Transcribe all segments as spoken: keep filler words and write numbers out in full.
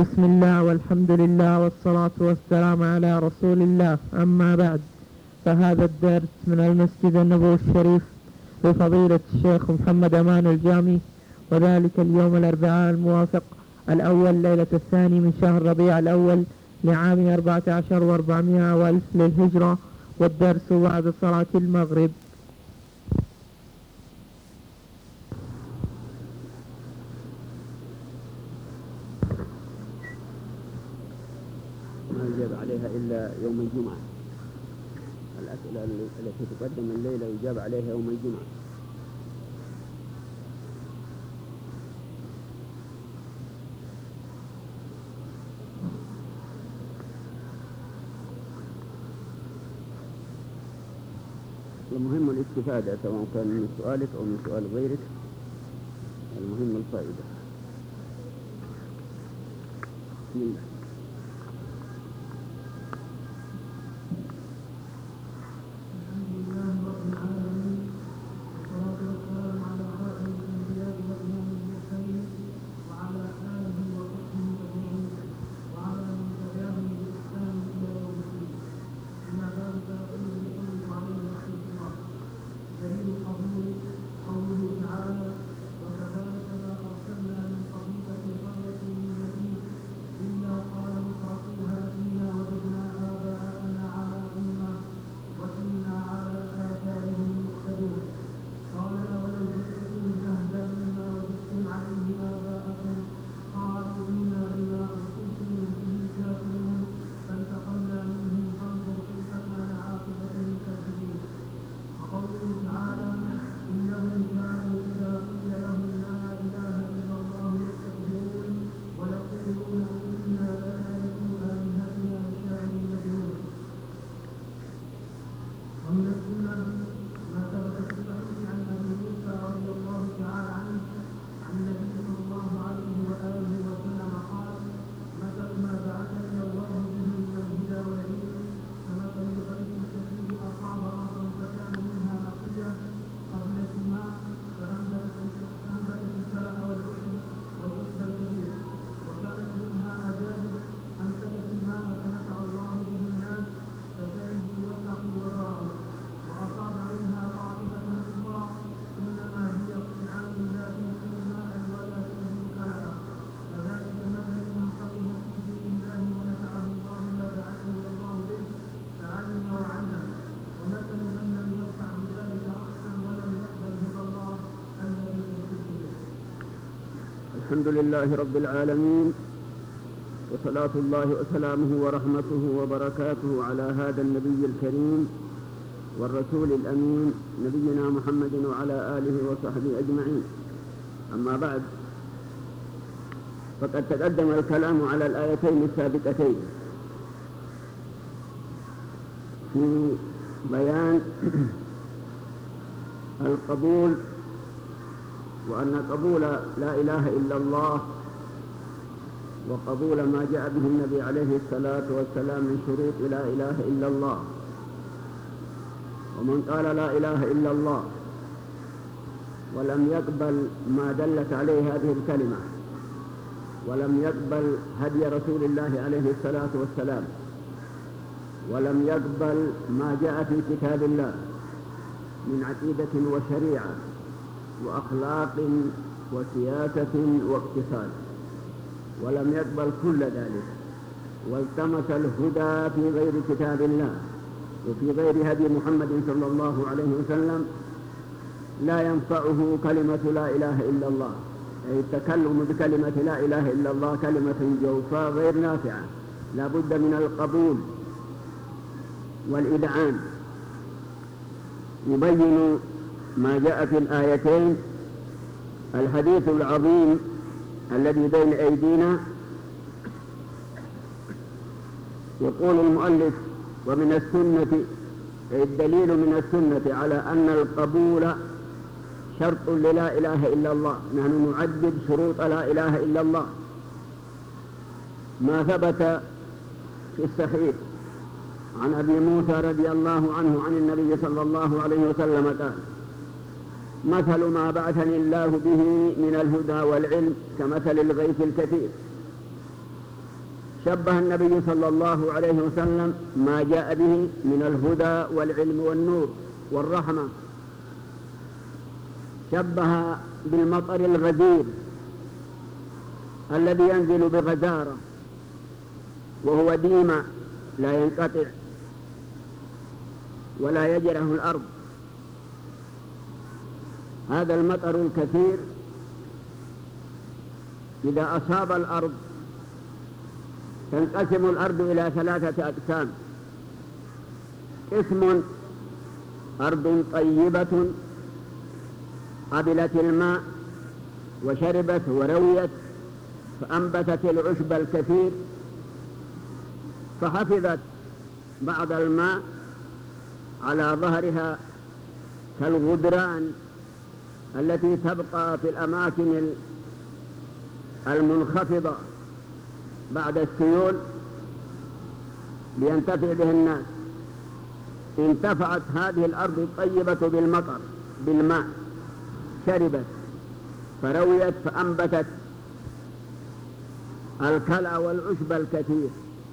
بسم الله والحمد لله والصلاة والسلام على رسول الله. أما بعد، فهذا الدرس من المسجد النبوي الشريف بفضيلة الشيخ محمد أمان الجامي، وذلك اليوم الأربعاء الموافق الأول ليلة الثاني من شهر ربيع الأول لعام أربعة عشر وأربعمائة وألف للهجرة، والدرس بعد صلاة المغرب. ما يجاب عليها إلا يوم الجمعة. الأسئلة التي تقدم الليلة يجاب عليها يوم الجمعة. المهم الاستفادة، سواء كان من سؤالك أو من سؤال غيرك، المهم الفائدة. بسم الله. الحمد لله رب العالمين، وصلاة الله وسلامه ورحمته وبركاته على هذا النبي الكريم والرسول الأمين نبينا محمد وعلى آله وصحبه أجمعين. أما بعد، فقد تقدم الكلام على الآيتين السابقتين في بيان القبول، وأن قبول لا إله إلا الله وقبول ما جاء به النبي عليه الصلاة والسلام من شروط لا إله إلا الله. ومن قال لا إله إلا الله ولم يقبل ما دلت عليه هذه الكلمة، ولم يقبل هدي رسول الله عليه الصلاة والسلام، ولم يقبل ما جاء في كتاب الله من عقيدة وشريعة وأخلاق وسياسة واقتصاد، ولم يقبل كل ذلك، والتمس الهدى في غير كتاب الله وفي غير هدي محمد صلى الله عليه وسلم، لا ينفعه كلمة لا إله إلا الله، أي التكلم بكلمة لا إله إلا الله كلمة جوفاء غير نافعة، لا بد من القبول والإذعان. يبين ما جاء في الآيتين الحديث العظيم الذي بين أيدينا. يقول المؤلف: ومن السنة، الدليل من السنة على أن القبول شرط للا إله إلا الله. نحن نعدد شروط لا إله إلا الله ما ثبت في الصحيح عن أبي موسى رضي الله عنه عن النبي صلى الله عليه وسلم قال: مثل ما بعثني الله به من الهدى والعلم كمثل الغيث الكثير شبه النبي صلى الله عليه وسلم ما جاء به من الهدى والعلم والنور والرحمة، شبه بالمطر الغزير الذي ينزل بغزارة وهو ديما لا ينقطع ولا يجرح الأرض. هذا المطر الكثير إذا أصاب الأرض تنقسم الأرض إلى ثلاثة أقسام: قسم أرض طيبة قبلت الماء وشربت ورويت فأنبتت العشب الكثير فحفظت بعض الماء على ظهرها كالغدران التي تبقى في الأماكن المنخفضة بعد السيول لينتفع به الناس. انتفعت هذه الأرض الطيبة بالمطر بالماء، شربت فرويت فأنبتت الكلى والعشب الكثير،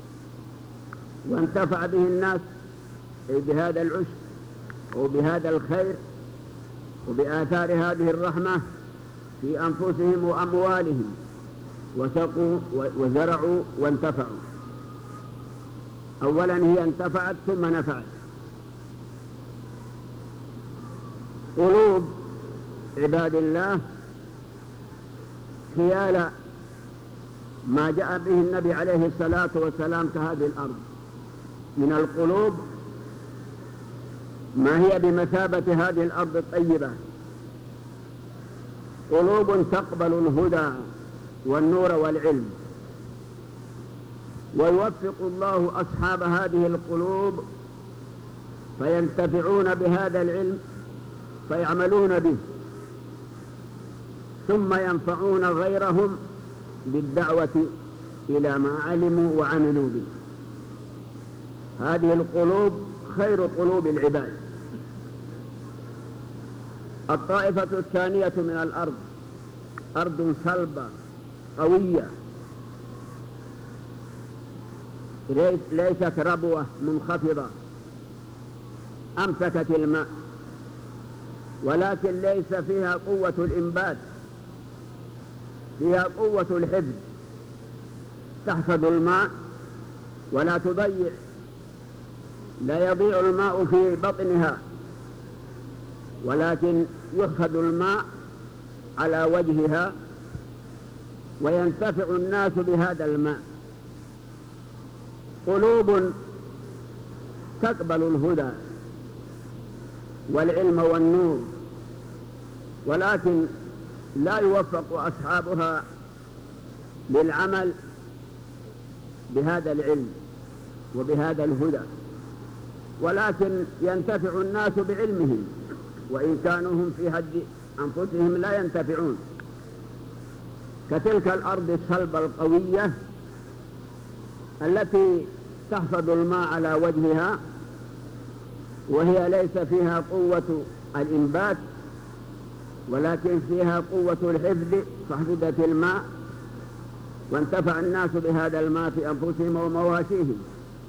وانتفع به الناس أي بهذا العشب وبهذا الخير وبآثار هذه الرحمة في أنفسهم وأموالهم، وسقوا وزرعوا وانتفعوا. أولا هي انتفعت ثم نفعت. قلوب عباد الله خيال ما جاء به النبي عليه الصلاة والسلام كهذه الأرض من القلوب ما هي بمثابة هذه الأرض الطيبة، قلوب تقبل الهدى والنور والعلم، ويوفق الله أصحاب هذه القلوب فينتفعون بهذا العلم فيعملون به، ثم ينفعون غيرهم بالدعوة إلى ما علموا وعملوا به. هذه القلوب خير قلوب العباد. الطائفة الثانية من الأرض أرض صلبة قوية ليست ربوة منخفضة أمسكت الماء، ولكن ليس فيها قوة الإنبات، فيها قوة الحفظ، تحفظ الماء ولا تضيع، لا يضيع الماء في بطنها، ولكن يحفظ الماء على وجهها وينتفع الناس بهذا الماء. قلوب تقبل الهدى والعلم والنور، ولكن لا يوفق أصحابها للعمل بهذا العلم وبهذا الهدى، ولكن ينتفع الناس بعلمهم وإن كانوا هم في حد أنفسهم لا ينتفعون. كتلك الأرض الصلبة القوية التي تحفظ الماء على وجهها وهي ليس فيها قوة الإنبات ولكن فيها قوة الحفظ، فحفظت الماء وانتفع الناس بهذا الماء في أنفسهم ومواشيهم.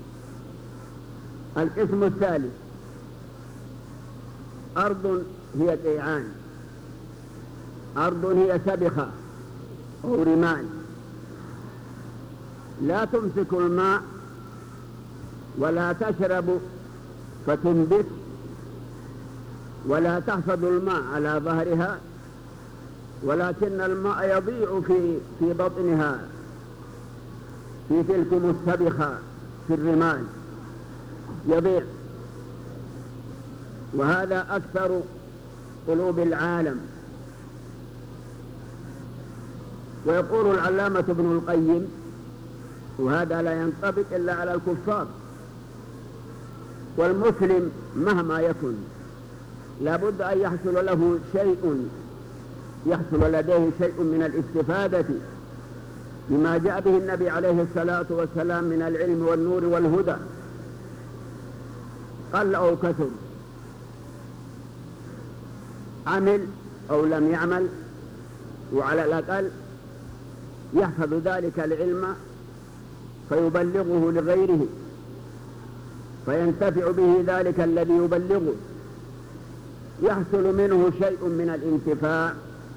القسم الثالث أرض هي قيعان، أرض هي سبخة أو رمال لا تمسك الماء ولا تشرب فتنبت ولا تحفظ الماء على ظهرها، ولكن الماء يضيع في في بطنها في تلكم السبخة في الرمال يضيع. وهذا أكثر قلوب العالم. ويقول العلامة ابن القيم، وهذا لا ينطبق إلا على الكفار، والمسلم مهما يكن لابد أن يحصل له شيء يحصل لديه شيء من الاستفادة بما جاء به النبي عليه الصلاة والسلام من العلم والنور والهدى، قل أو كثر، عمل أو لم يعمل، وعلى الأقل يحفظ ذلك العلم فيبلغه لغيره فينتفع به ذلك الذي يبلغه، يحصل منه شيء من الانتفاع.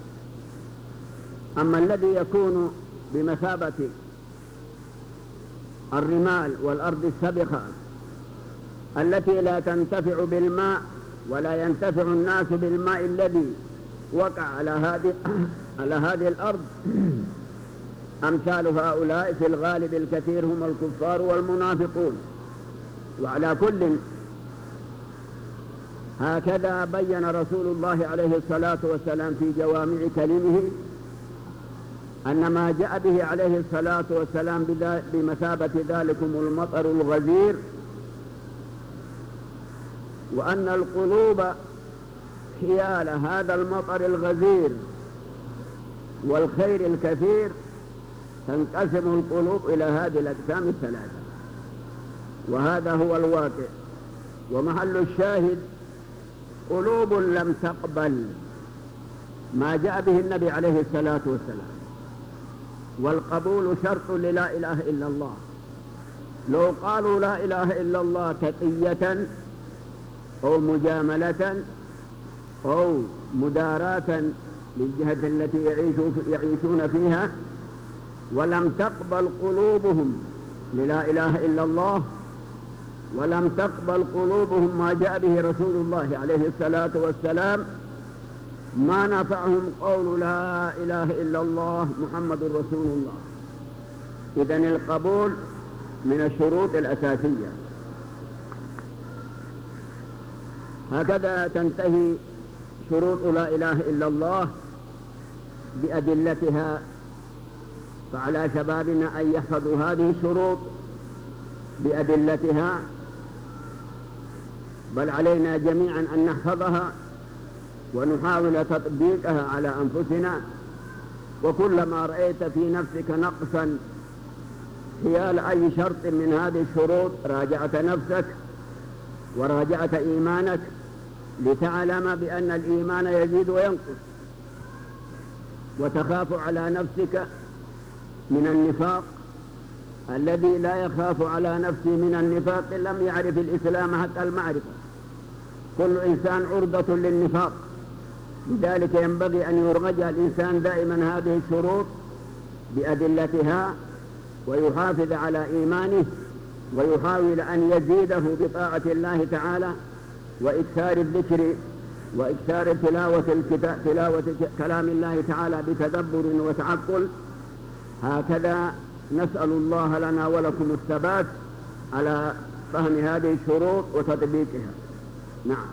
أما الذي يكون بمثابة الرمال والأرض السبخة التي لا تنتفع بالماء ولا ينتفع الناس بالماء الذي وقع على هذه على هذه الأرض، أمثال هؤلاء في الغالب الكثير هم الكفار والمنافقون. وعلى كل هكذا بين رسول الله عليه الصلاة والسلام في جوامع كلمه أن ما جاء به عليه الصلاة والسلام بمثابة ذلكم المطر الغزير، وأن القلوب حيال هذا المطر الغزير والخير الكثير تنقسم القلوب إلى هذه الأقسام الثلاثة، وهذا هو الواقع. ومحل الشاهد قلوب لم تقبل ما جاء به النبي عليه الصلاة والسلام، والقبول شرط للا إله إلا الله. لو قالوا لا إله إلا الله تقية أو مجاملة أو مداراة للجهة التي يعيشون فيها، ولم تقبل قلوبهم للا إله إلا الله، ولم تقبل قلوبهم ما جاء به رسول الله عليه الصلاة والسلام، ما نفعهم قول لا إله إلا الله محمد رسول الله. إذن القبول من الشروط الأساسية. هكذا تنتهي شروط لا إله إلا الله بأدلتها، فعلى شبابنا أن يحفظوا هذه الشروط بأدلتها، بل علينا جميعا أن نحفظها ونحاول تطبيقها على أنفسنا. وكلما رأيت في نفسك نقصا حيال أي شرط من هذه الشروط راجعت نفسك وراجعت إيمانك، لتعلم بأن الإيمان يزيد وينقص، وتخاف على نفسك من النفاق الذي لا يخاف على نفسه من النفاق لم يعرف الإسلام حتى المعرفة. كل إنسان عرضة للنفاق، لذلك ينبغي أن يرجع الإنسان دائما هذه الشروط بأدلتها، ويحافظ على إيمانه، ويحاول أن يزيده بطاعة الله تعالى وإكثار الذكر وإكثار تلاوة الكتاب تلاوة كلام الله تعالى بتدبر وتعقل. هكذا نسأل الله لنا ولكم الثبات على فهم هذه الشروط وتطبيقها. نعم.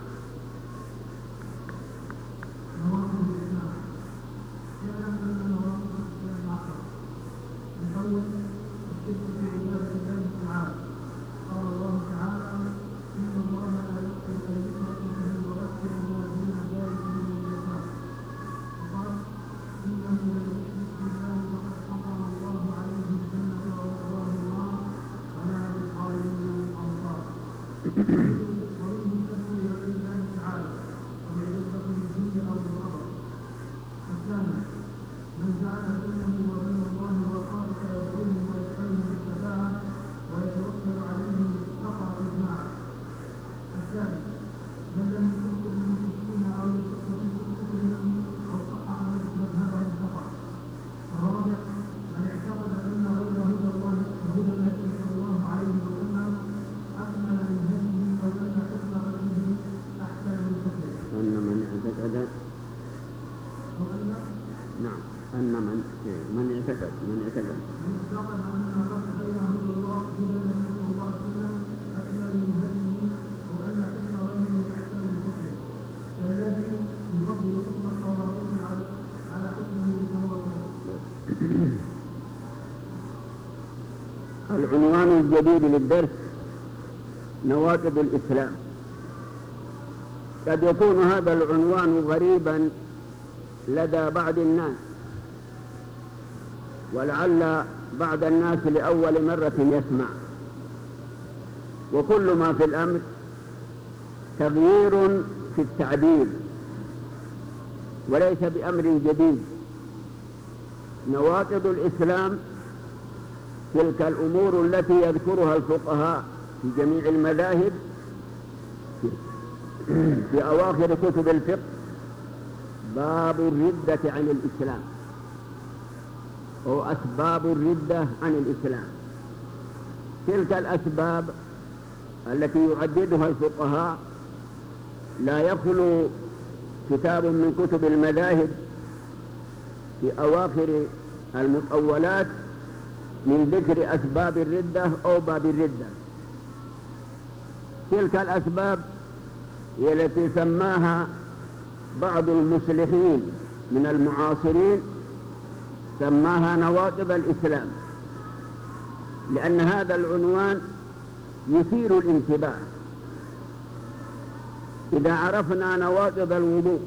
العنوان الجديد للدرس نواقض الإسلام. قد يكون هذا العنوان غريبا لدى بعض الناس، ولعل بعض الناس لأول مرة يسمع، وكل ما في الأمر تغيير في التعبير وليس بأمر جديد. نواقض الإسلام تلك الأمور التي يذكرها الفقهاء في جميع المذاهب في أواخر كتب الفقه باب الردة عن الإسلام أو أسباب الردة عن الإسلام. تلك الأسباب التي يعددها الفقهاء لا يخلو كتاب من كتب المذاهب في أواخر المطولات من ذكر أسباب الردة أو باب الردة. تلك الأسباب هي التي سماها بعض المصلحين من المعاصرين سماها نواقض الإسلام، لأن هذا العنوان يثير الانتباه. إذا عرفنا نواقض الوضوء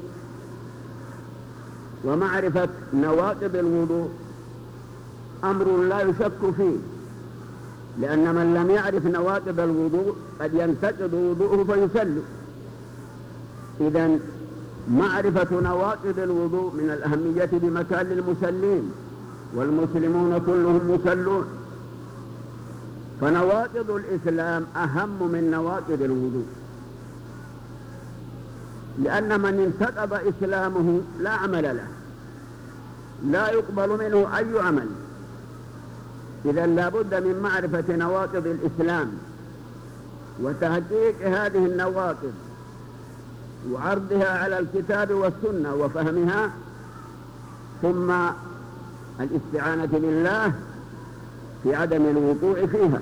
ومعرفة نواقض الوضوء أمر لا يشك فيه، لأن من لم يعرف نواقض الوضوء قد ينتقض وضوءه فيسل. إذن معرفة نواقض الوضوء من الأهمية بمكان للمسلين، والمسلمون كلهم مسلون، فنواقض الإسلام أهم من نواقض الوضوء، لأن من انتقض إسلامه لا عمل له، لا يقبل منه أي عمل. إذن لا بد من معرفة نواقض الإسلام وتحقيق هذه النواقض وعرضها على الكتاب والسنة وفهمها، ثم الاستعانة بالله في عدم الوقوع فيها.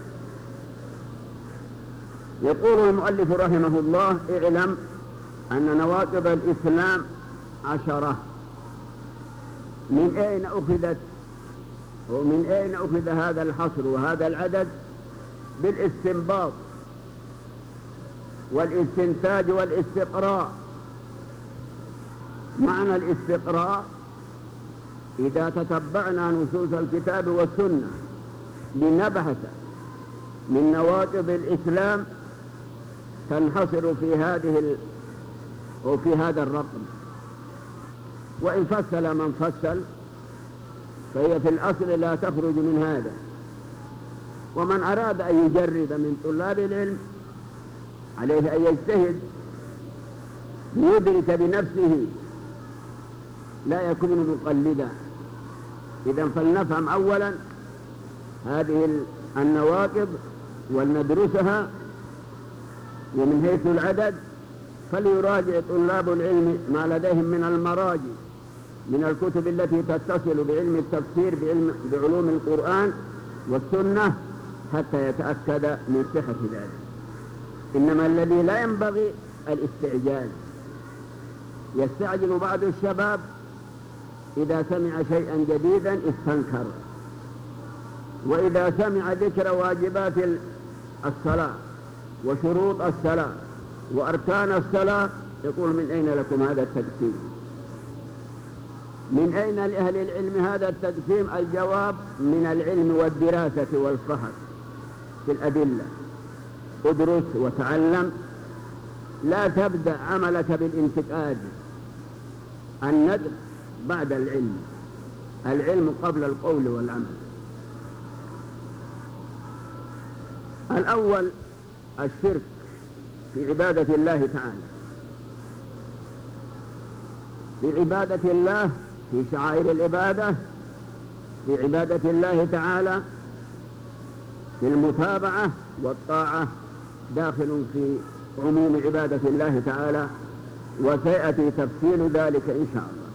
يقول المؤلف رحمه الله: اعلم أن نواقض الإسلام عشرة. من أين أخذت ومن أين أخذ هذا الحصر وهذا العدد؟ بالاستنباط والاستنتاج والاستقراء. معنى الاستقراء إذا تتبعنا نصوص الكتاب والسنة لنبحث من نواقض الإسلام تنحصر في هذه ال... أو في هذا الرقم. وإن فصل من فصل فهي في الأصل لا تخرج من هذا. ومن أراد أن يجرد من طلاب العلم عليه أن يجتهد ليدرك بنفسه لا يكون مقلدا. إذن فلنفهم أولا هذه النواقض ولندرسها، ومن حيث العدد فليراجع طلاب العلم ما لديهم من المراجع من الكتب التي تتصل بعلم التفسير بعلم بعلوم القرآن والسنة حتى يتأكد من صحة ذلك. إنما الذي لا ينبغي الاستعجال. يستعجل بعض الشباب إذا سمع شيئا جديدا استنكر، وإذا سمع ذكر واجبات الصلاة وشروط الصلاة وأركان الصلاة يقول: من أين لكم هذا التقسيم؟ من أين لأهل العلم هذا التقسيم؟ الجواب: من العلم والدراسة والفحص في الأدلة. ادرس وتعلم، لا تبدأ عملك بالانتقاد. الندب بعد العلم، العلم قبل القول والعمل. الأول الشرك في عبادة الله تعالى، في عبادة الله، في شعائر العبادة، في عبادة الله تعالى، في المتابعة والطاعة، داخل في عموم عبادة الله تعالى، وسيأتي تفصيل ذلك إن شاء الله.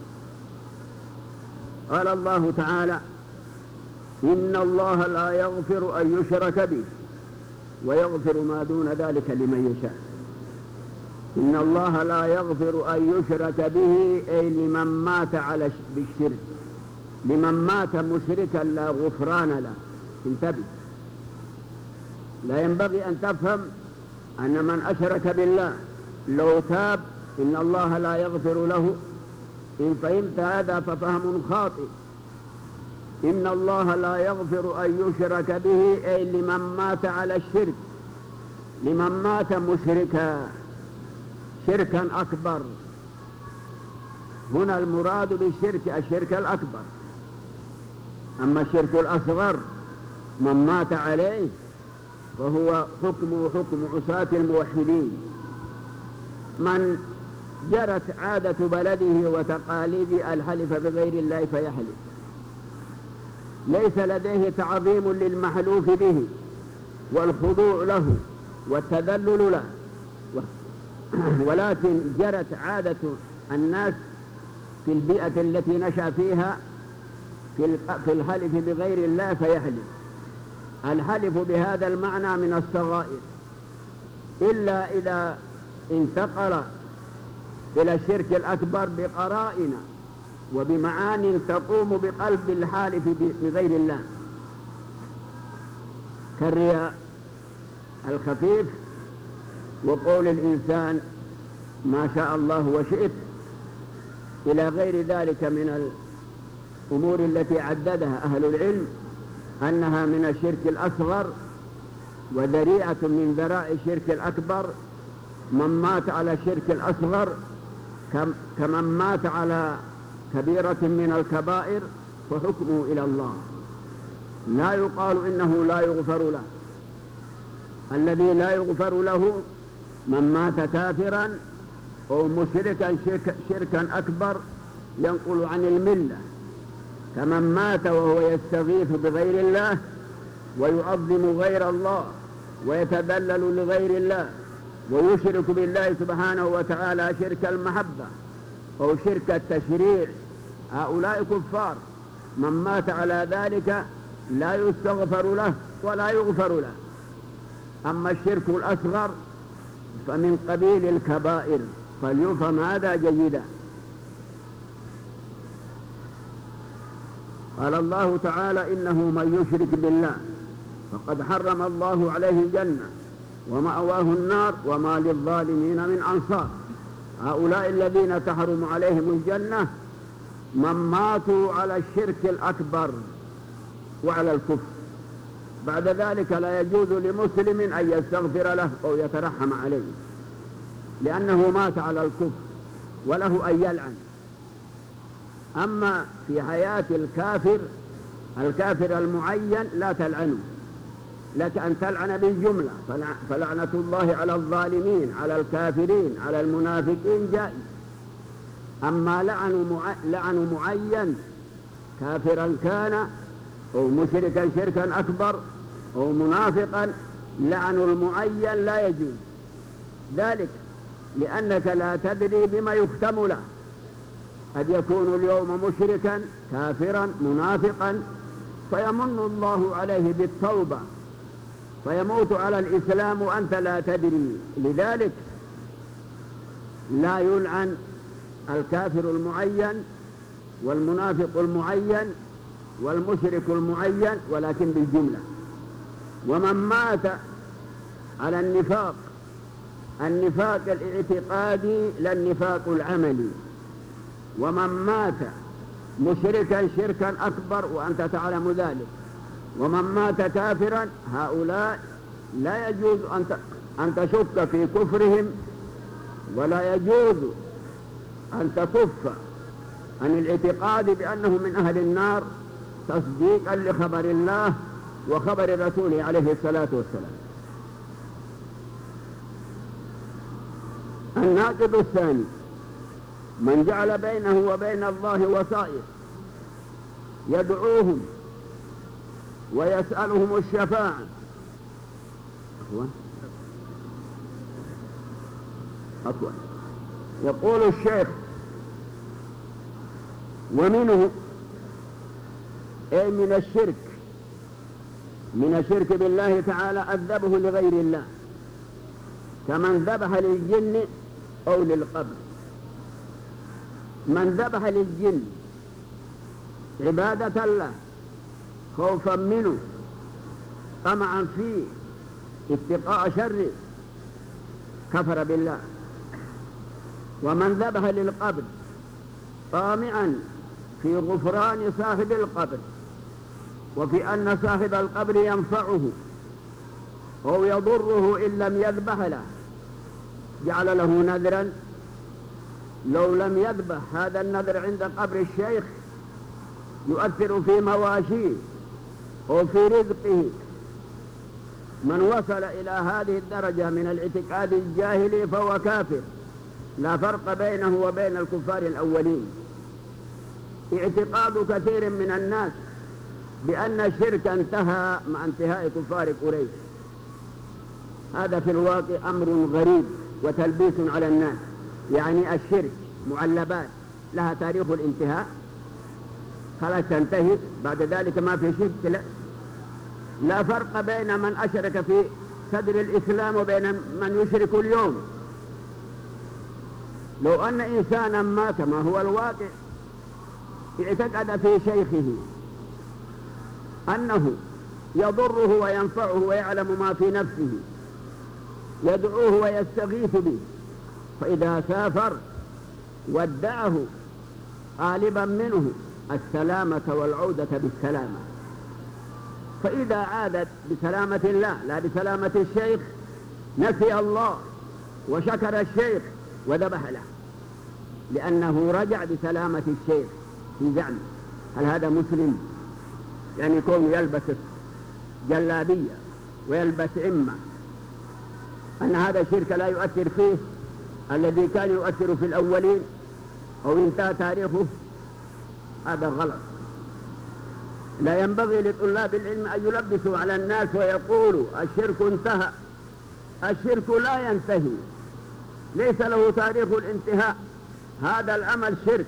قال الله تعالى: إن الله لا يغفر أن يشرك به ويغفر ما دون ذلك لمن يشاء. إن الله لا يغفر أن يشرك به أي لمن مات على بالشرك، لمن مات مشركا لا غفران له. انتبه، لا ينبغي أن تفهم أن من أشرك بالله لو تاب إن الله لا يغفر له. إن فهمت هذا ففهم خاطئ. إن الله لا يغفر أن يشرك به أي لمن مات على الشرك، لمن مات مشركا شركا أكبر. هنا المراد بالشرك الشرك الأكبر. أما الشرك الأصغر من مات عليه فهو حكمه حكم عصاة الموحدين. من جرت عادة بلده وتقاليد الحلف بغير الله فيحلف، ليس لديه تعظيم للمحلوف به والخضوع له والتذلل له، ولكن جرت عادة الناس في البيئة التي نشأ فيها في الحلف بغير الله فيحلف. الحلف بهذا المعنى من الصغائر، إلا إذا انتقل إلى الشرك الأكبر بقرائن وبمعان تقوم بقلب الحالف بغير الله، كالرياء الخفيف وقول الإنسان ما شاء الله وشئت إلى غير ذلك من الأمور التي عددها أهل العلم أنها من الشرك الأصغر وذريعة من ذرائع الشرك الأكبر. من مات على الشرك الأصغر كمن مات على كبيرة من الكبائر فحكمه إلى الله، لا يقال إنه لا يغفر له. الذي لا يغفر له من مات كافرا أو مشركا شرك شركا أكبر ينقل عن الملة، كمن مات وهو يستغيث بغير الله ويعظم غير الله ويتذلل لغير الله ويشرك بالله سبحانه وتعالى شرك المحبة أو شرك التشريع، هؤلاء كفار. من مات على ذلك لا يستغفر له ولا يغفر له. أما الشرك الأصغر فمن قبيل الكبائر، فليفهم هذا جيدا. قال الله تعالى إنه من يشرك بالله فقد حرم الله عليه الجنة ومأواه النار وما للظالمين من أنصار. هؤلاء الذين تحرم عليهم الجنة من ماتوا على الشرك الأكبر وعلى الكفر، بعد ذلك لا يجوز لمسلم أن يستغفر له أو يترحم عليه، لأنه مات على الكفر وله أن يلعن. أما في حياة الكافر الكافر المعين لا تلعنه، لك أن تلعن بالجملة، فلعنة الله على الظالمين على الكافرين على المنافقين جائز. أما لعن معين كافرا كان أو مشركا شركا أكبر أو منافقا، لعن المعين لا يجوز، ذلك لأنك لا تدري بما يختم له. قد يكون اليوم مشركا كافرا منافقا فيمن الله عليه بالتوبة فيموت على الإسلام وأنت لا تدري، لذلك لا يلعن الكافر المعين والمنافق المعين والمشرك المعين، ولكن بالجملة. ومن مات على النفاق، النفاق الاعتقادي لا النفاق العملي، ومن مات مشركا شركا أكبر وأنت تعلم ذلك، ومن مات كافرا، هؤلاء لا يجوز أن تشك في كفرهم ولا يجوز أن تكف عن الاعتقاد بأنهم من أهل النار تصديقا لخبر الله وخبر رسوله عليه الصلاة والسلام. الناقض الثاني من جعل بينه وبين الله وسائط يدعوهم ويسألهم الشفاعة. أطول. يقول الشيخ ومنه أي من الشرك من الشرك بالله تعالى الذبح لغير الله، كمن ذبح للجن أو للقبر. من ذبح للجن عبادة له خوفا منه طمعا فيه اتقاء شره كفر بالله. ومن ذبح للقبر طامعا في غفران صاحب القبر وفي أن صاحب القبر ينفعه أو يضره إن لم يذبح له، جعل له نذرا لو لم يذبح هذا النذر عند قبر الشيخ يؤثر في مواشيه وفي رزقه. من وصل إلى هذه الدرجة من الاعتقاد الجاهلي فهو كافر، لا فرق بينه وبين الكفار الأولين. اعتقاد كثير من الناس بأن الشرك انتهى مع انتهاء كفار قريش، هذا في الواقع أمر غريب وتلبيس على الناس. يعني الشرك معلبات لها تاريخ الانتهاء، خلاص تنتهي بعد ذلك ما في شرك؟ لا. لا فرق بين من أشرك في صدر الإسلام وبين من يشرك اليوم. لو أن إنسانا ما كما هو الواقع اعتقد في شيخه أنه يضره وينفعه ويعلم ما في نفسه، يدعوه ويستغيث به، فإذا سافر ودعه غالبا منه السلامة والعودة بالسلامة. فإذا عادت بسلامة الله لا بسلامة الشيخ نسي الله وشكر الشيخ وذبح له، لأنه رجع بسلامة الشيخ في زعمه. هل هذا مسلم؟ يعني يكون يلبس جلابية ويلبس عمة، أن هذا الشرك لا يؤثر فيه الذي كان يؤثر في الأولين أو انتهى تاريخه؟ هذا غلط. لا ينبغي لطلاب العلم أن يلبسوا على الناس ويقولوا الشرك انتهى. الشرك لا ينتهي، ليس له تاريخ الانتهاء. هذا العمل شرك،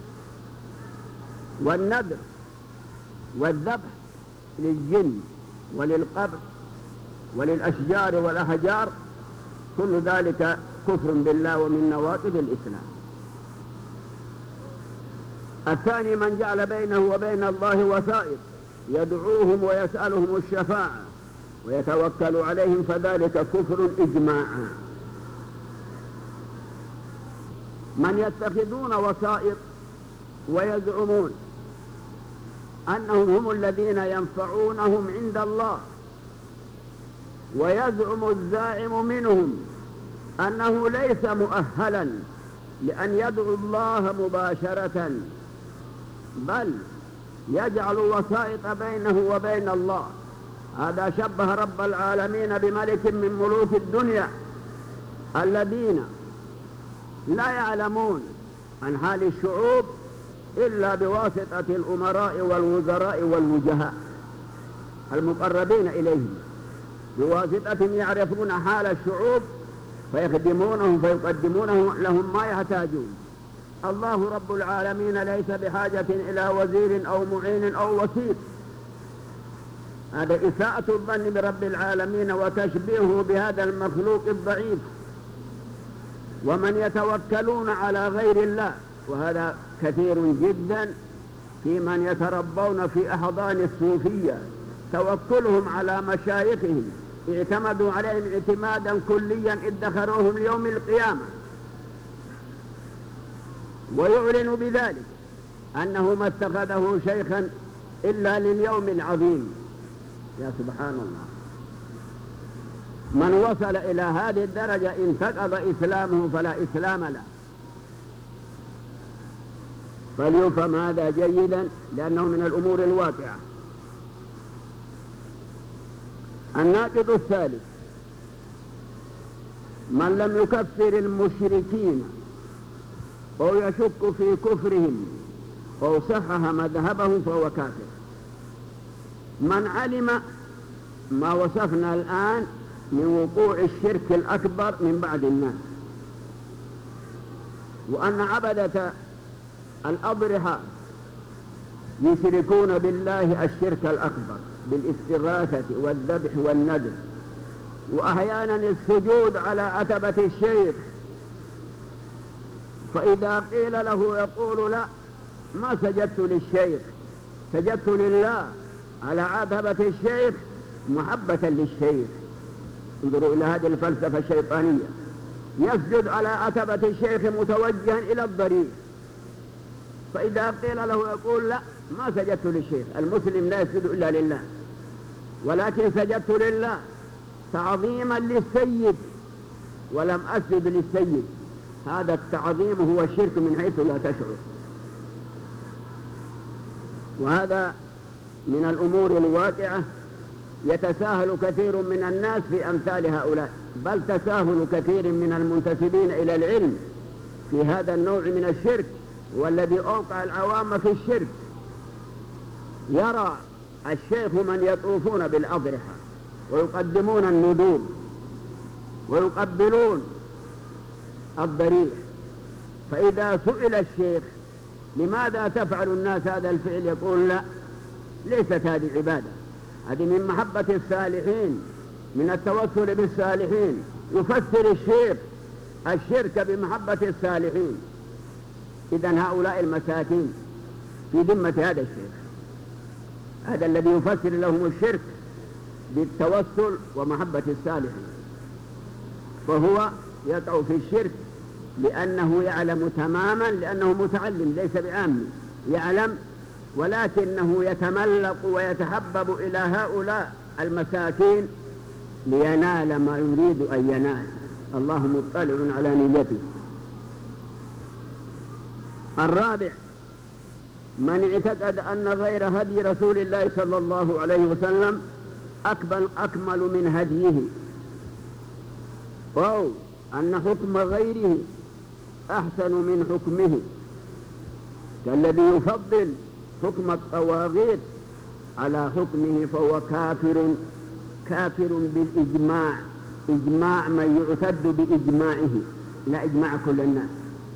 والنذر والذبح للجن وللقبر وللأشجار والأحجار كل ذلك كفر بالله ومن نواقض الإسلام. الثاني من جعل بينه وبين الله وسائط يدعوهم ويسألهم الشفاعة ويتوكل عليهم فذلك كفر إجماعا. من يتخذون وسائط ويزعمون أنهم هم الذين ينفعونهم عند الله، ويزعم الزاعم منهم أنه ليس مؤهلا لأن يدعو الله مباشرة، بل يجعل وسائط بينه وبين الله. هذا شبه رب العالمين بملك من ملوك الدنيا الذين لا يعلمون عن حال الشعوب إلا بواسطة الأمراء والوزراء والوجهاء المقربين إليهم، بواسطتهم يعرفون حال الشعوب فيخدمونهم فيقدمونه لهم ما يحتاجون. الله رب العالمين ليس بحاجة إلى وزير أو معين أو وسيط. هذا إساءة الظن برب العالمين وتشبيهه بهذا المخلوق الضعيف. ومن يتوكلون على غير الله، وهذا كثير جدا في من يتربون في أحضان الصوفية، توكلهم على مشايخهم اعتمدوا عليهم اعتمادا كليا ادخروهم ليوم القيامة، ويعلن بذلك أنه ما اتخذه شيخا إلا لليوم العظيم. يا سبحان الله. من وصل إلى هذه الدرجة انتقض إسلامه فلا إسلام له. فليفهم هذا جيدا لأنه من الأمور الواقعة. الناقض الثالث من لم يكفر المشركين أو يشك في كفرهم أو صحح مذهبهم فهو كافر. من علم ما وصفنا الآن من وقوع الشرك الأكبر من بعض الناس، وأن عبدة الأضرحة يشركون بالله الشرك الأكبر بالاستغاثة والذبح والنذر، وأحيانا السجود على عتبة الشيخ، فإذا قيل له يقول لا ما سجدت للشيخ، سجدت لله على عتبة الشيخ محبة للشيخ. انظروا إلى هذه الفلسفة الشيطانية، يسجد على عتبة الشيخ متوجها إلى الضريح، فإذا قيل له يقول لا ما سجدت للشيخ. المسلم لا يسجد إلا لله، ولكن سجدت لله تعظيما للسيد ولم أسجد للسيد. هذا التعظيم هو الشرك من حيث لا تشعر. وهذا من الأمور الواقعة يتساهل كثير من الناس في أمثال هؤلاء، بل تساهل كثير من المنتسبين إلى العلم في هذا النوع من الشرك والذي أوقع العوام في الشرك. يرى الشيخ من يطوفون بالأضرحة ويقدمون الندور ويقبلون الضريح، فإذا سئل الشيخ لماذا تفعل الناس هذا الفعل يقول لا، ليست هذه عبادة، هذه من محبة الصالحين، من التوسل بالصالحين. يفسر الشيخ الشرك بمحبة الصالحين. إذن هؤلاء المساكين في ذمة هذا الشيخ، هذا الذي يفسر لهم الشرك بالتوسل ومحبة الصالحين، فهو يقع في الشرك لأنه يعلم تماما، لأنه متعلم ليس بعام، يعلم، ولكنه يتملق ويتحبب إلى هؤلاء المساكين لينال ما يريد أن ينال. الله مطلع على نيته. الرابع من اعتقد أن غير هدي رسول الله صلى الله عليه وسلم أكمل, أكمل من هديه، أو أن حكم غيره أحسن من حكمه، كالذي يفضل حكم الطواغيت على حكمه فهو كافر كافر بالإجماع، إجماع من يعتد بإجماعه لا إجماع كل الناس.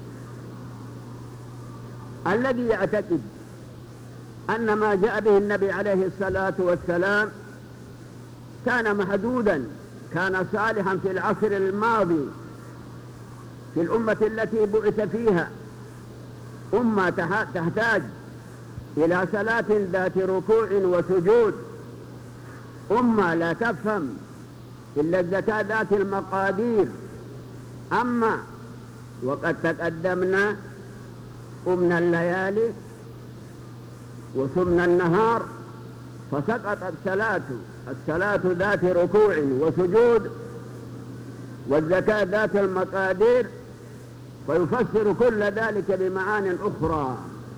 الذي يعتقد أن ما جاء به النبي عليه الصلاة والسلام كان محدودا، كان صالحا في العصر الماضي، في الأمة التي بعث فيها، أمة تحتاج إلى صلاة ذات ركوع وسجود، أمة لا تفهم إلا الزكاة ذات المقادير. أما وقد تقدمنا قمنا الليالي وصمنا النهار فسقطت الصلاة الصلاة ذات ركوع وسجود والزكاة ذات المقادير، فيفسر كل ذلك بمعان أخرى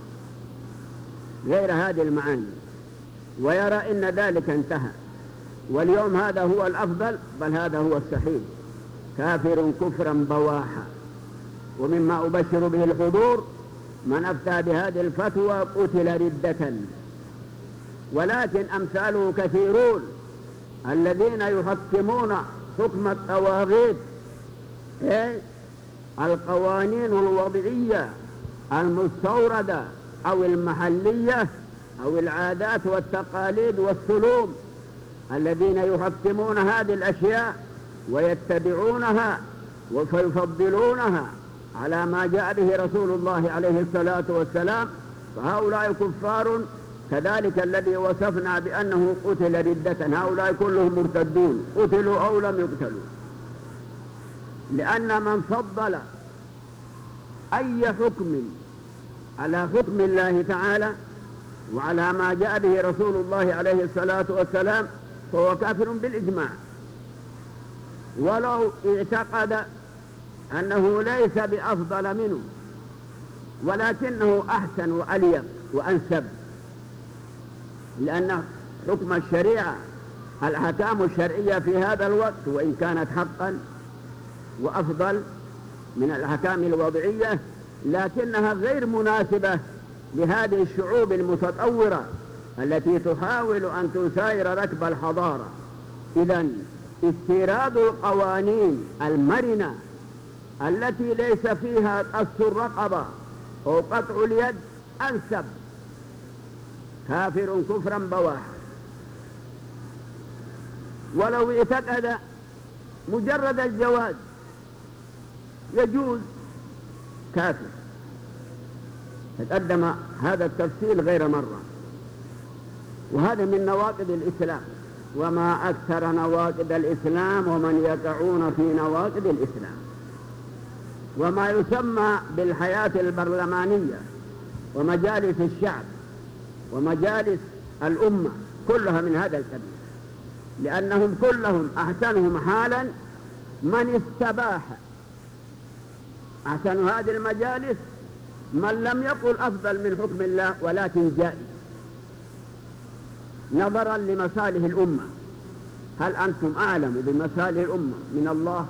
غير هذه المعاني، ويرى إن ذلك انتهى، واليوم هذا هو الأفضل، بل هذا هو الصحيح، كافر كفرا بواحا. ومما أبشر به الحضور من أفتى بهذه الفتوى قتل ردة، ولكن أمثاله كثيرون الذين يحكمون حكم الطواغيت، إيه؟ القوانين الوضعية المستوردة أو المحلية أو العادات والتقاليد والسلوم، الذين يحكمون هذه الأشياء ويتبعونها ويفضلونها على ما جاء به رسول الله عليه الصلاة والسلام، فهؤلاء كفار كذلك الذي وصفنا بأنه قتل ردة، هؤلاء كلهم مرتدون، قتلوا أو لم يقتلوا، لأن من فضل أي حكم على حكم الله تعالى وعلى ما جاء به رسول الله عليه الصلاة والسلام فهو كافر بالإجماع، ولو اعتقد أنه ليس بأفضل منه ولكنه أحسن وأليق وأنسب، لأن حكم الشريعة الأحكام الشرعية في هذا الوقت وإن كانت حقا وأفضل من الأحكام الوضعية لكنها غير مناسبة لهذه الشعوب المتطورة التي تحاول أن تساير ركب الحضارة. إذن استيراد القوانين المرنة التي ليس فيها قص الرقبة أو قطع اليد أنسب، كافر كفرا بواحا. ولو اعتقد مجرد الجواز يجوز كافر. تقدم هذا التفصيل غير مرة، وهذا من نواقض الإسلام، وما أكثر نواقض الإسلام ومن يقعون في نواقض الإسلام. وما يسمى بالحياة البرلمانية ومجالس الشعب ومجالس الأمة كلها من هذا القبيل، لأنهم كلهم أحسنهم حالا من استباح. أحسن هذه المجالس من لم يقل أفضل من حكم الله ولكن جائز، نظرا لمصالح الأمة. هل أنتم أعلم بمصالح الأمة من الله؟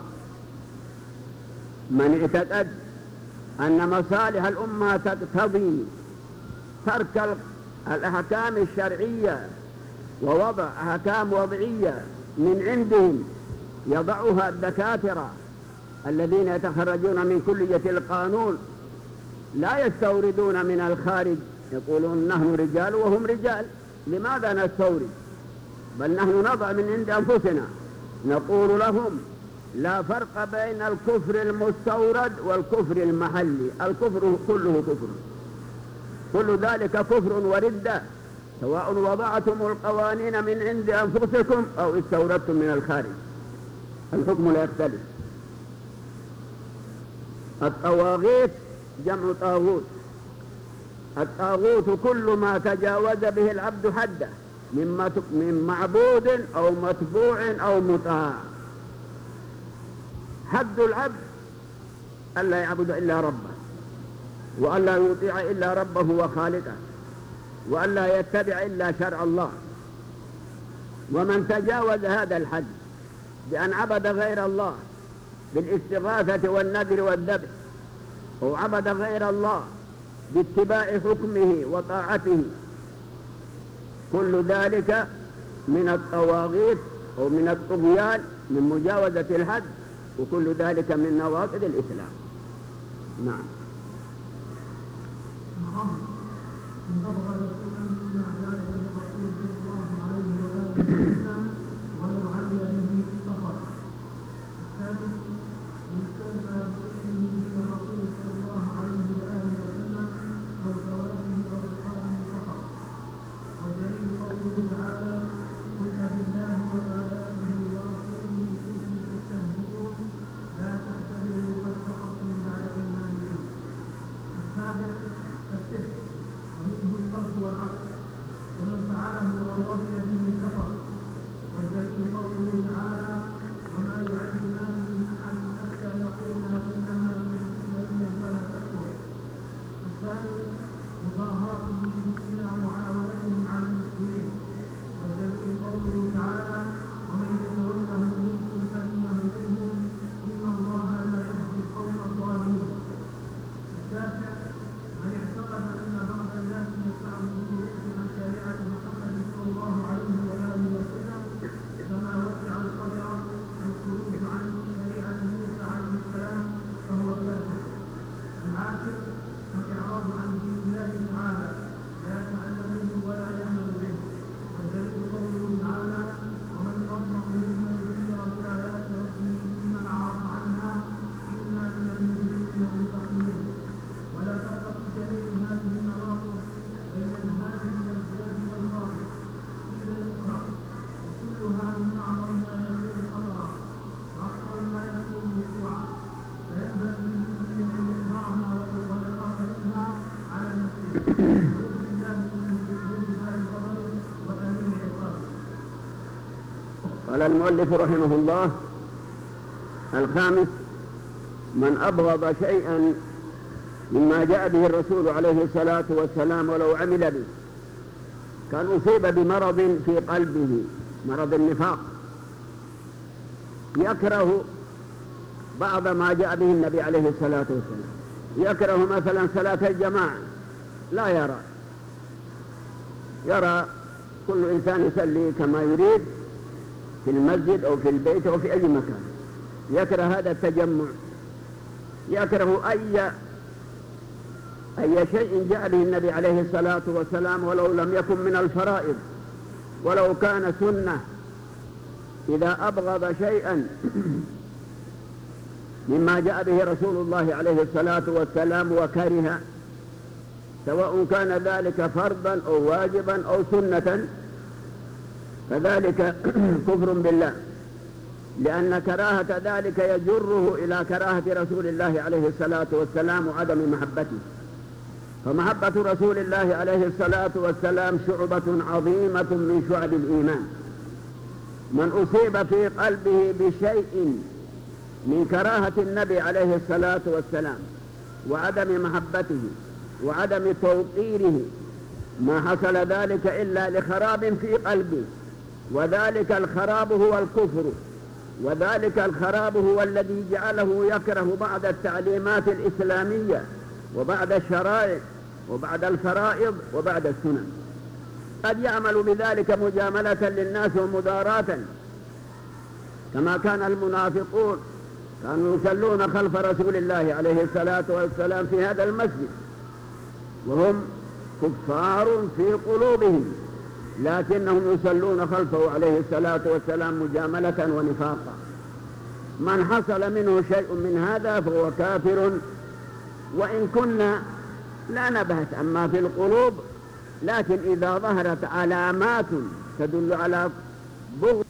من اعتقد أن مصالح الأمة تقتضي ترك الأحكام الشرعية ووضع أحكام وضعية من عندهم يضعها الدكاترة الذين يتخرجون من كلية القانون، لا يستوردون من الخارج، يقولون نحن رجال وهم رجال، لماذا نستورد؟ بل نحن نضع من عند أنفسنا. نقول لهم لا فرق بين الكفر المستورد والكفر المحلي، الكفر كله كفر، كل ذلك كفر وردة، سواء وضعتم القوانين من عند أنفسكم أو استوردتم من الخارج، الحكم لا يختلف. الطواغيت جمع طاغوت، الطاغوت كل ما تجاوز به العبد حده من معبود أو متبوع أو مطاع. حد العبد ألا يعبد إلا ربه، وألا يطيع إلا ربه وخالقه، وألا يتبع إلا شرع الله. ومن تجاوز هذا الحد بأن عبد غير الله بالاستغاثة والنذر والذبح، أو عبد غير الله باتباع حكمه وطاعته، كل ذلك من الطواغيت أو من الطغيان، من مجاوزة الحد، وكل ذلك من نواقض الإسلام. نعم. قال المؤلف رحمه الله: الخامس: من أبغض شيئا مما جاء به الرسول عليه الصلاة والسلام ولو عمل به، كان أصيب بمرض في قلبه، مرض النفاق، يكره بعض ما جاء به النبي عليه الصلاة والسلام، يكره مثلا صلاة الجماعة، لا يرى يرى كل إنسان يصلي كما يريد في المسجد أو في البيت أو في أي مكان، يكره هذا التجمع، يكره أي أي شيء جاء به النبي عليه الصلاة والسلام ولو لم يكن من الفرائض، ولو كان سنة. إذا أبغض شيئا مما جاء به رسول الله عليه الصلاة والسلام وكره، سواء كان ذلك فرضا أو واجبا أو سنة، فذلك كفر بالله، لأن كراهة ذلك يجره إلى كراهة رسول الله عليه الصلاة والسلام وعدم محبته. فمحبة رسول الله عليه الصلاة والسلام شعبة عظيمة من شعب الإيمان. من أصيب في قلبه بشيء من كراهة النبي عليه الصلاة والسلام وعدم محبته وعدم توقيره ما حصل ذلك إلا لخراب في قلبي، وذلك الخراب هو الكفر، وذلك الخراب هو الذي جعله يكره بعض التعليمات الإسلامية وبعد الشرائع وبعد الفرائض وبعد السنن. قد يعمل بذلك مجاملة للناس ومداراة، كما كان المنافقون كانوا يصلون خلف رسول الله عليه الصلاة والسلام في هذا المسجد وهم كفار في قلوبهم، لكنهم يصلون خلفه عليه الصلاة والسلام مجاملة ونفاقا. من حصل منه شيء من هذا فهو كافر، وإن كنا لا نبحث عما في القلوب، لكن إذا ظهرت علامات تدل على بغض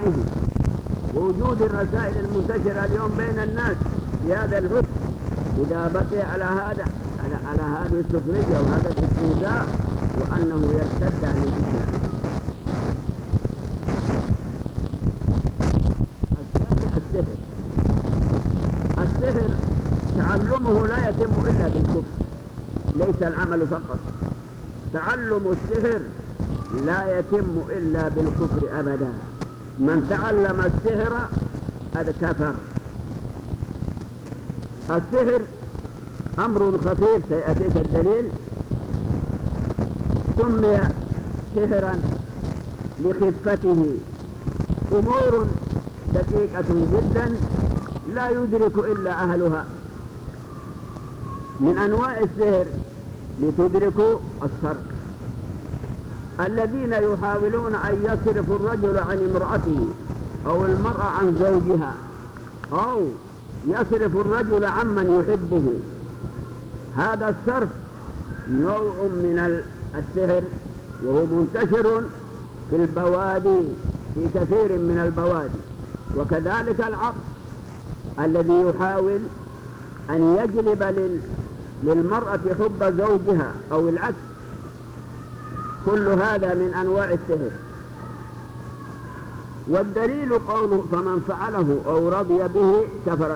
تعلمه ووجود الرسائل المنتشرة اليوم بين الناس في هذا الحكم إذا بقي على هذا على, على هذه السفرية وهذا الاستهزاء وأنه يرتد عن الإسلام. السحر السحر تعلمه لا يتم إلا بالكفر، ليس العمل فقط. تعلم السحر لا يتم إلا بالكفر أبدا. من تعلم السحر قد كفر. السحر أمر خطير سيأتيك الدليل. سمي سحرا لخفته، أمور دقيقة جدا لا يدرك إلا أهلها. من أنواع السحر لتدركوا السرق، الذين يحاولون أن يصرفوا الرجل عن امرأته أو المرأة عن زوجها، أو يصرف الرجل عمن يحبه. هذا الصرف نوع من السحر، وهو منتشر في البوادي، في كثير من البوادي. وكذلك العقد الذي يحاول أن يجلب للمرأة حب زوجها أو العكس، كل هذا من أنواع السحر. والدليل قوله فمن فعله أو رضي به كفر،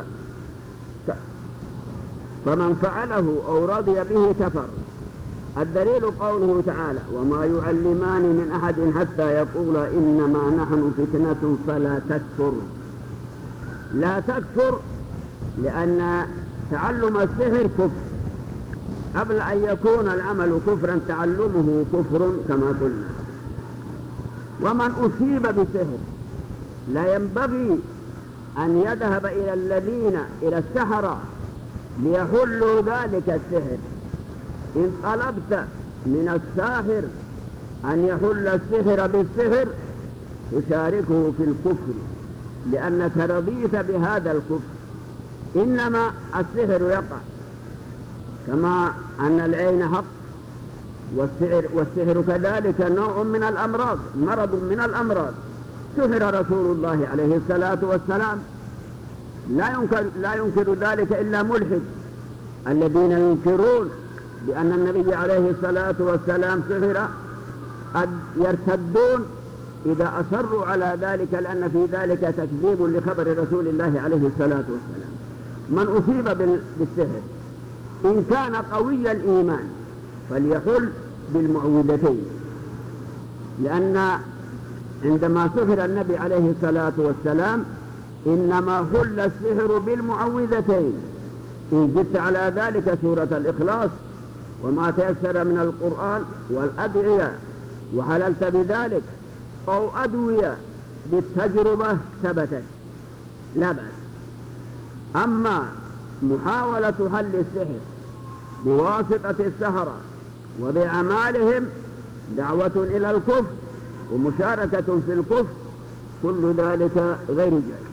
فمن فعله أو رضي به كفر. الدليل قوله تعالى وما يعلمان من أحد حتى يقولا إنما نحن فتنة فلا تكفر. لا تكفر لأن تعلم السحر كفر، قبل أن يكون العمل كفرا تعلمه كفر كما قلنا. ومن أصيب بسحر لا ينبغي أن يذهب إلى الذين إلى السحرة ليحلوا ذلك السحر. إن طلبت من الساحر أن يحل السحر بالسحر تشاركه في الكفر، لأنك رضيت بهذا الكفر. إنما السحر يقع كما أن العين حق، والسحر, والسحر كذلك نوع من الأمراض، مرض من الأمراض. سحر رسول الله عليه الصلاة والسلام، لا ينكر, لا ينكر ذلك إلا ملحد. الذين ينكرون بأن النبي عليه الصلاة والسلام سحر قد يرتدون إذا أصروا على ذلك، لأن في ذلك تكذيب لخبر رسول الله عليه الصلاة والسلام. من أصيب بالسحر إن كان قوي الإيمان فليحل بالمعوذتين، لأن عندما سحر النبي عليه الصلاة والسلام إنما حل السحر بالمعوذتين. إن جدت على ذلك سورة الإخلاص وما تيسر من القرآن والأدعية وحللت بذلك، أو أدوية بالتجربة ثبتت لا بأس. أما محاولة حل السحر بواسطة السحرة وبأعمالهم دعوة إلى الكفر ومشاركة في الكفر، كل ذلك غير جائز.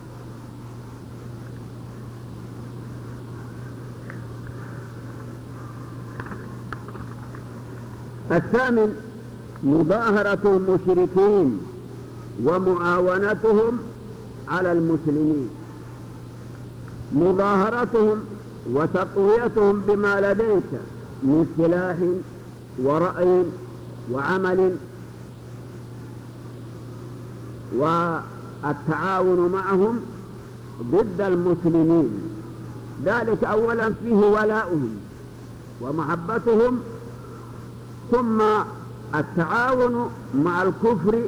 الثامن مظاهرة المشركين ومعاونتهم على المسلمين. مظاهرتهم وتقويتهم بما لديك من سلاح ورأي وعمل، والتعاون معهم ضد المسلمين. ذلك أولا فيه ولاؤهم ومحبتهم، ثم التعاون مع الكفر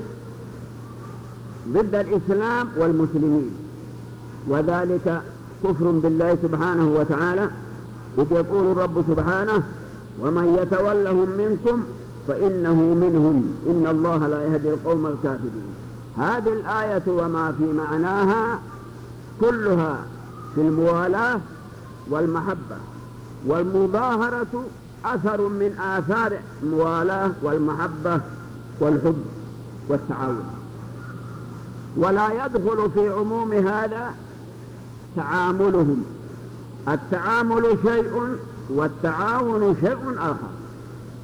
ضد الإسلام والمسلمين، وذلك كفر بالله سبحانه وتعالى، إذ يقول الرب سبحانه ومن يتولهم منكم فإنه منهم إن الله لا يهدي القوم الكافرين. هذه الآية وما في معناها كلها في الموالاة والمحبة، والمظاهرة أثر من آثار الموالاة والمحبة والحب والتعاون. ولا يدخل في عموم هذا تعاملهم. التعامل شيء والتعاون شيء آخر.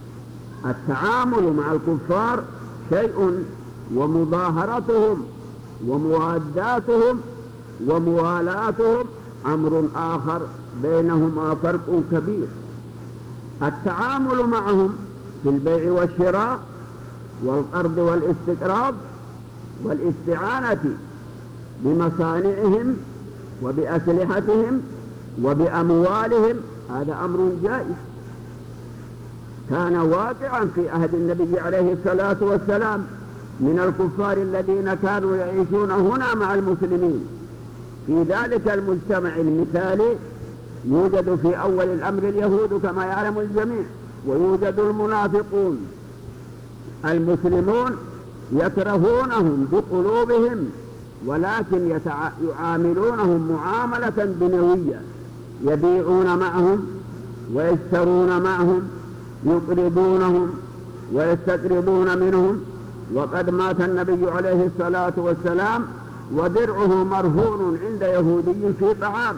التعامل مع الكفار شيء ومظاهرتهم ومواداتهم وموالاتهم أمر آخر، بينهما فرق كبير. التعامل معهم في البيع والشراء والقرض والاستقراض والاستعانة بمصانعهم وبأسلحتهم وبأموالهم، هذا أمر جائز كان واقعا في عهد النبي عليه الصلاة والسلام من الكفار الذين كانوا يعيشون هنا مع المسلمين. في ذلك المجتمع المثالي يوجد في أول الأمر اليهود كما يعلم الجميع، ويوجد المنافقون. المسلمون يكرهونهم بقلوبهم، ولكن يتع... يعاملونهم معاملة دنيوية، يبيعون معهم ويشترون معهم، يقرضونهم ويستقرضون منهم. وقد مات النبي عليه الصلاة والسلام ودرعه مرهون عند يهودي في طعام.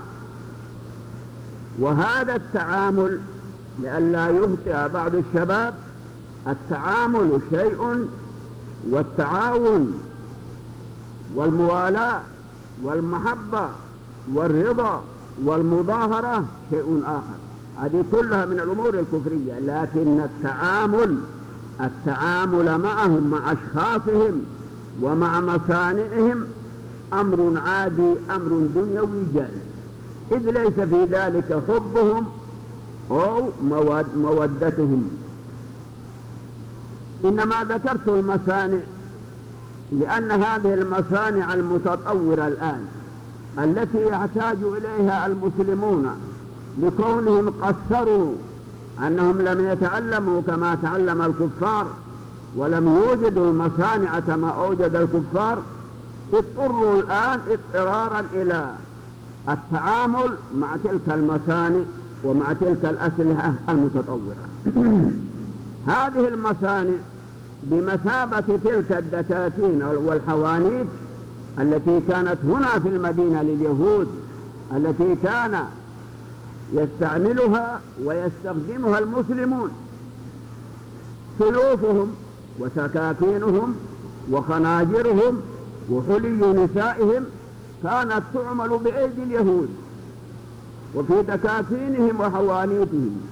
وهذا التعامل لئلا يخطئ بعض الشباب، التعامل شيء والتعاون والموالاة والمحبة والرضا والمظاهرة شيء آخر. هذه كلها من الأمور الكفرية. لكن التعامل التعامل معهم مع أشخاصهم ومع مصانعهم أمر عادي، أمر دنيوي جائز، إذ ليس في ذلك حبهم أو مودتهم. إنما ذكرت المصانع لأن هذه المصانع المتطورة الآن التي يحتاج إليها المسلمون لكونهم قصروا، أنهم لم يتعلموا كما تعلم الكفار ولم يوجدوا المصانع كما أوجد الكفار، اضطروا الآن اضطرارا إلى التعامل مع تلك المصانع ومع تلك الأسلحة المتطورة. هذه المصانع بمثابة تلك الدكاكين والحوانيت التي كانت هنا في المدينة لليهود، التي كان يستعملها ويستخدمها المسلمون. سيوفهم وسكاكينهم وخناجرهم وحلي نسائهم كانت تعمل بأيدي اليهود وفي دكاكينهم وحوانيتهم.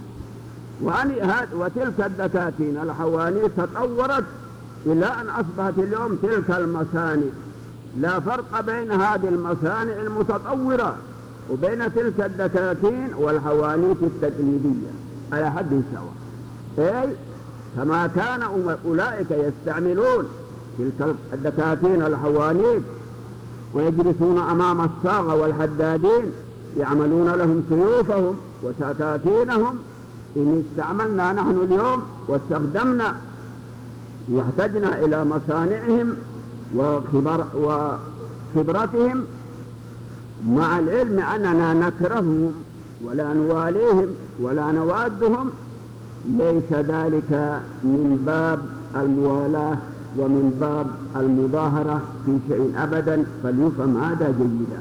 وتلك الدكاكين الحوانيت تطورت إلى أن أصبحت اليوم تلك المصانع. لا فرق بين هذه المصانع المتطورة وبين تلك الدكاكين والحوانيت التقليدية على حد سواء. أي كما كان أولئك يستعملون تلك الدكاكين الحوانيت ويجلسون أمام الصاغة والحدادين يعملون لهم سيوفهم وسكاكينهم، إن استعملنا نحن اليوم واستخدمنا واحتجنا إلى مصانعهم وخبر وخبرتهم، مع العلم أننا نكرههم ولا نواليهم ولا نوادهم، ليس ذلك من باب الموالاة ومن باب المظاهرة في شيء أبدا، فليفهم هذا جيدا.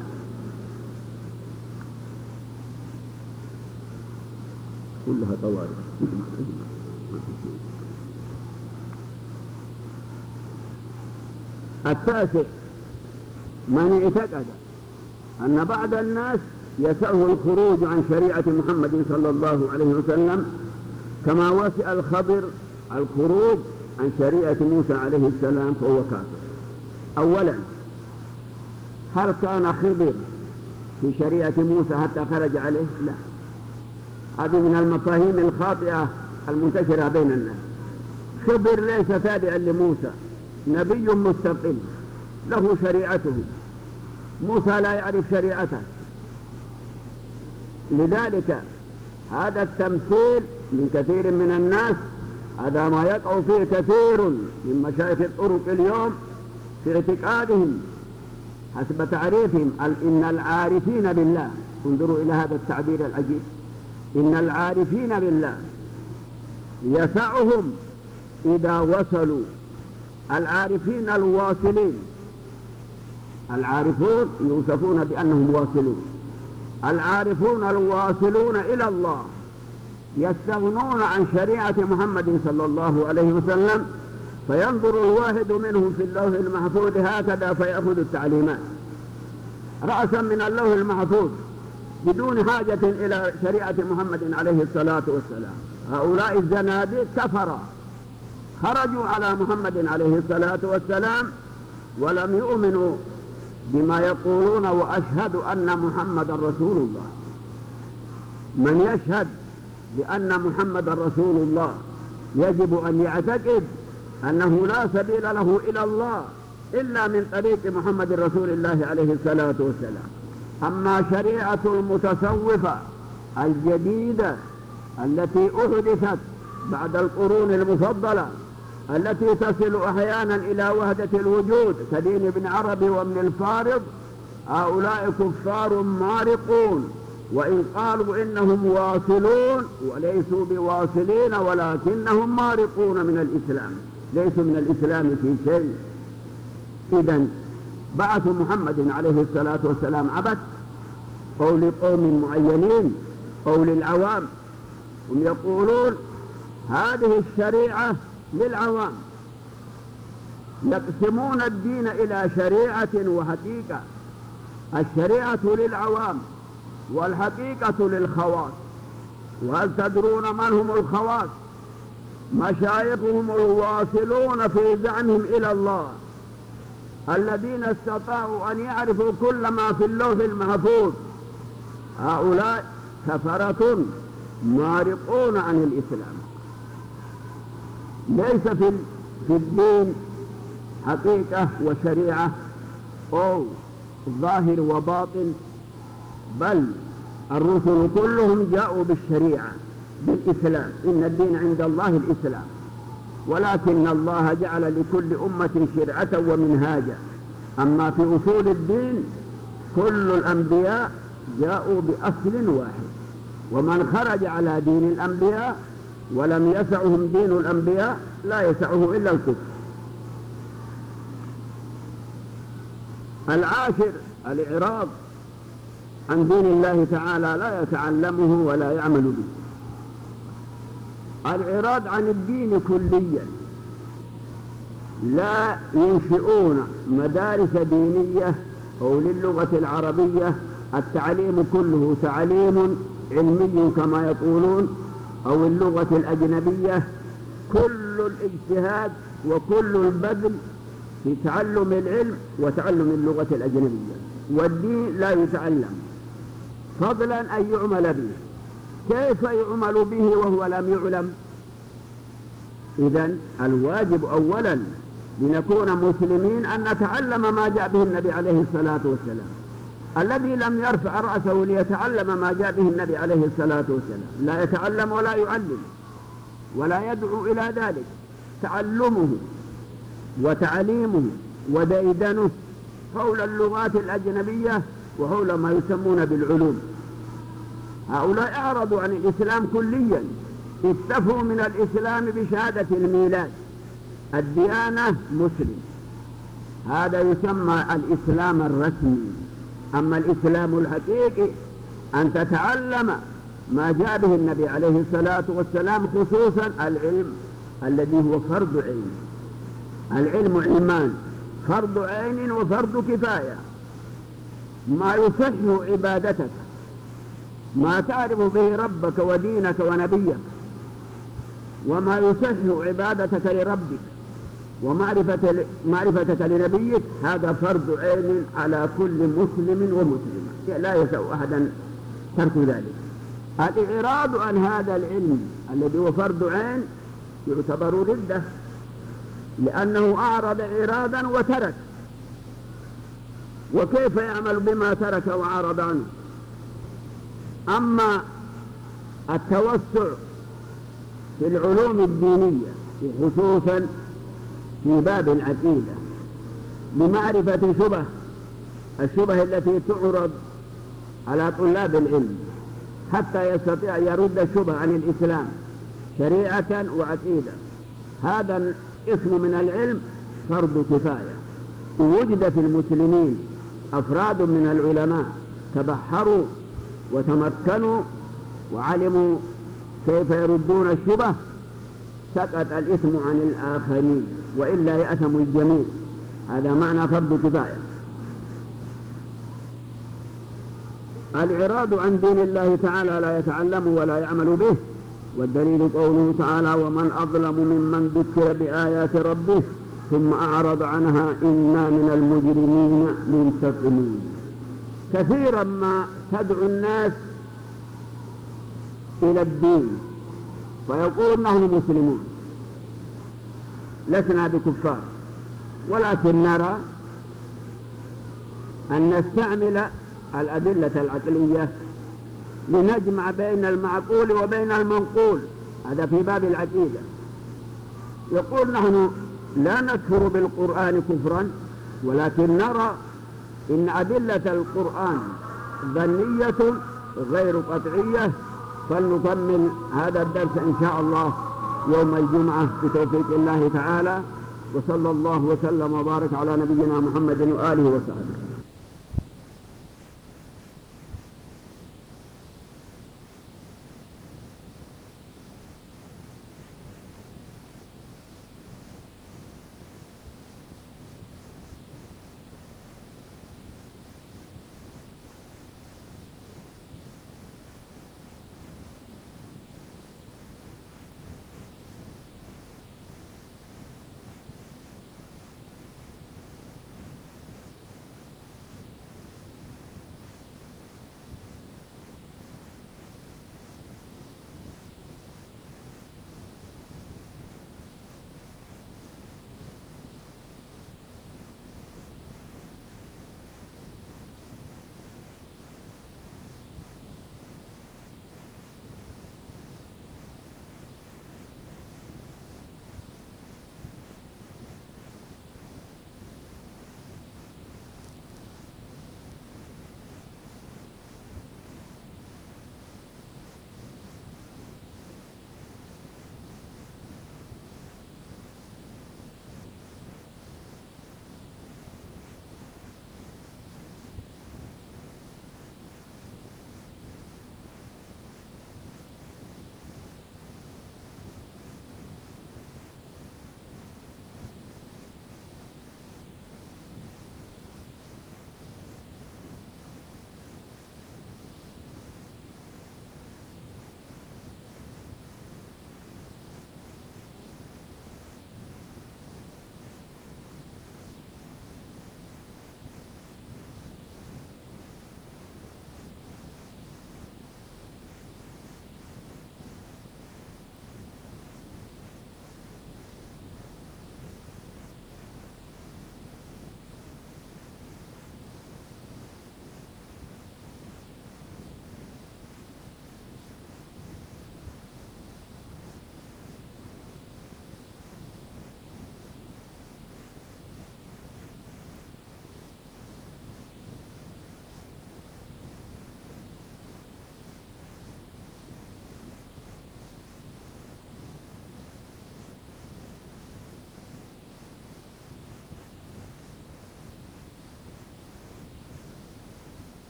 كلها طوارئ. التاسع، من اعتقد أن بعض الناس يسعه الخروج عن شريعة محمد صلى الله عليه وسلم كما وسع الخضر الخروج عن شريعة موسى عليه السلام فهو كافر. أولا، هل كان خضر في شريعة موسى حتى خرج عليه؟ لا، هذه من المفاهيم الخاطئة المنتشرة بين الناس. خضر ليس تابعا لموسى، نبي مستقل له شريعته، موسى لا يعرف شريعته. لذلك هذا التمثيل من كثير من الناس، هذا ما يقع فيه كثير من مشايخ الطرق اليوم في اعتقادهم حسب تعريفهم إن العارفين بالله، انظروا إلى هذا التعبير العجيب، إن العارفين بالله يسعهم إذا وصلوا، العارفين الواصلين، العارفون يوصفون بأنهم واصلون، العارفون الواصلون إلى الله يستغنون عن شريعة محمد صلى الله عليه وسلم فينظر الواحد منهم في اللوح المحفوظ هكذا فيأخذ التعليمات رأسا من اللوح المحفوظ بدون حاجة إلى شريعة محمد عليه الصلاة والسلام. هؤلاء الزنادقة كفروا خرجوا على محمد عليه الصلاة والسلام ولم يؤمنوا بما يقولون وأشهد أن محمد رسول الله. من يشهد بأن محمد رسول الله يجب أن يعتقد أنه لا سبيل له إلى الله إلا من طريق محمد رسول الله عليه الصلاة والسلام. أما شريعة المتصوفة الجديدة التي أحدثت بعد القرون المفضلة التي تصل أحيانا إلى وحدة الوجود كدين ابن عربي وابن الفارض، هؤلاء كفار مارقون، وإن قالوا إنهم واصلون وليسوا بواصلين ولكنهم مارقون من الإسلام، ليسوا من الإسلام في شيء. إذن بعث محمد عليه الصلاة والسلام عبث أو لقوم معينين أو للعوام. هم يقولون هذه الشريعة للعوام، يقسمون الدين إلى شريعة وحقيقة. الشريعة للعوام والحقيقة للخواص. وهل تدرون من هم الخواص؟ مشايخهم الواصلون في زعمهم إلى الله الذين استطاعوا أن يعرفوا كل ما في اللوح المحفوظ. هؤلاء كفرة مارقون عن الإسلام. ليس في في الدين حقيقة وشريعة أو ظاهر وباطن، بل الرسل كلهم جاءوا بالشريعة بالإسلام. إن الدين عند الله الإسلام، ولكن الله جعل لكل أمة شرعة ومنهاجا. أما في أصول الدين كل الأنبياء جاءوا بأصل واحد، ومن خرج على دين الأنبياء ولم يسعهم دين الأنبياء لا يسعه إلا الكفر. العاشر الإعراض عن دين الله تعالى، لا يتعلمه ولا يعمل به. الإعراض عن الدين كليا، لا ينشئون مدارس دينية أو للغة العربية. التعليم كله تعليم علمي كما يقولون، أو اللغة الأجنبية. كل الاجتهاد وكل البذل في تعلم العلم وتعلم اللغة الأجنبية، والدين لا يتعلم فضلا أن يعمل به. كيف يعمل به وهو لم يعلم؟ إذن الواجب أولا لنكون مسلمين أن نتعلم ما جاء به النبي عليه الصلاة والسلام. الذي لم يرفع رأسه ليتعلم ما جاء به النبي عليه الصلاة والسلام لا يتعلم ولا يعلم ولا يدعو إلى ذلك. تعلمه وتعليمه وديدنه حول اللغات الأجنبية وحول ما يسمون بالعلوم. هؤلاء أعرضوا عن الإسلام كليا، اكتفوا من الإسلام بشهادة الميلاد. الديانة مسلم، هذا يسمى الإسلام الرسمي. أما الإسلام الحقيقي أن تتعلم ما جاء به النبي عليه الصلاة والسلام، خصوصا العلم الذي هو فرض عين. العلم علمان، فرض عين وفرض كفاية. ما يصح عبادتك، ما تعرف به ربك ودينك ونبيك، وما يصح عبادتك لربك ومعرفة معرفتك لنبيك، هذا فرض عين على كل مسلم ومسلمة، لا يسع أحدا ترك ذلك. الإعراض عن هذا العلم الذي هو فرض عين يعتبر ردة، لأنه أعرض إعراضا وترك. وكيف يعمل بما ترك وعارض عنه؟ أما التوسع في العلوم الدينية خصوصا في باب العقيدة لمعرفة شبه الشبه التي تعرض على طلاب العلم حتى يستطيع يرد الشبه عن الإسلام شريعة وعقيدة، هذا اسم من العلم فرض كفاية. وجد في المسلمين أفراد من العلماء تبحروا وتمكنوا وعلموا كيف يردون الشبه سقط الإثم عن الآخرين وإلا يأثم الجميع. هذا معنى فرض كفاية. الإعراض عن دين الله تعالى لا يتعلم ولا يعمل به، والدليل قوله تعالى: ومن أظلم ممن ذكر بآيات ربه ثم أعرض عنها إنا من المجرمين منتقمون. كثيرا ما تدعو الناس إلى الدين فيقول نحن مسلمون لسنا بكفار، ولكن نرى أن نستعمل الأدلة العقلية لنجمع بين المعقول وبين المنقول. هذا في باب العقيدة. يقول نحن لا نكفر بالقرآن كفرا، ولكن نرى إن أدلة القرآن ظنية غير قطعية، فلنكمل هذا الدرس إن شاء الله يوم الجمعة بتوفيق الله تعالى. وصلى الله وسلم وبارك على نبينا محمد وآله وصحبه.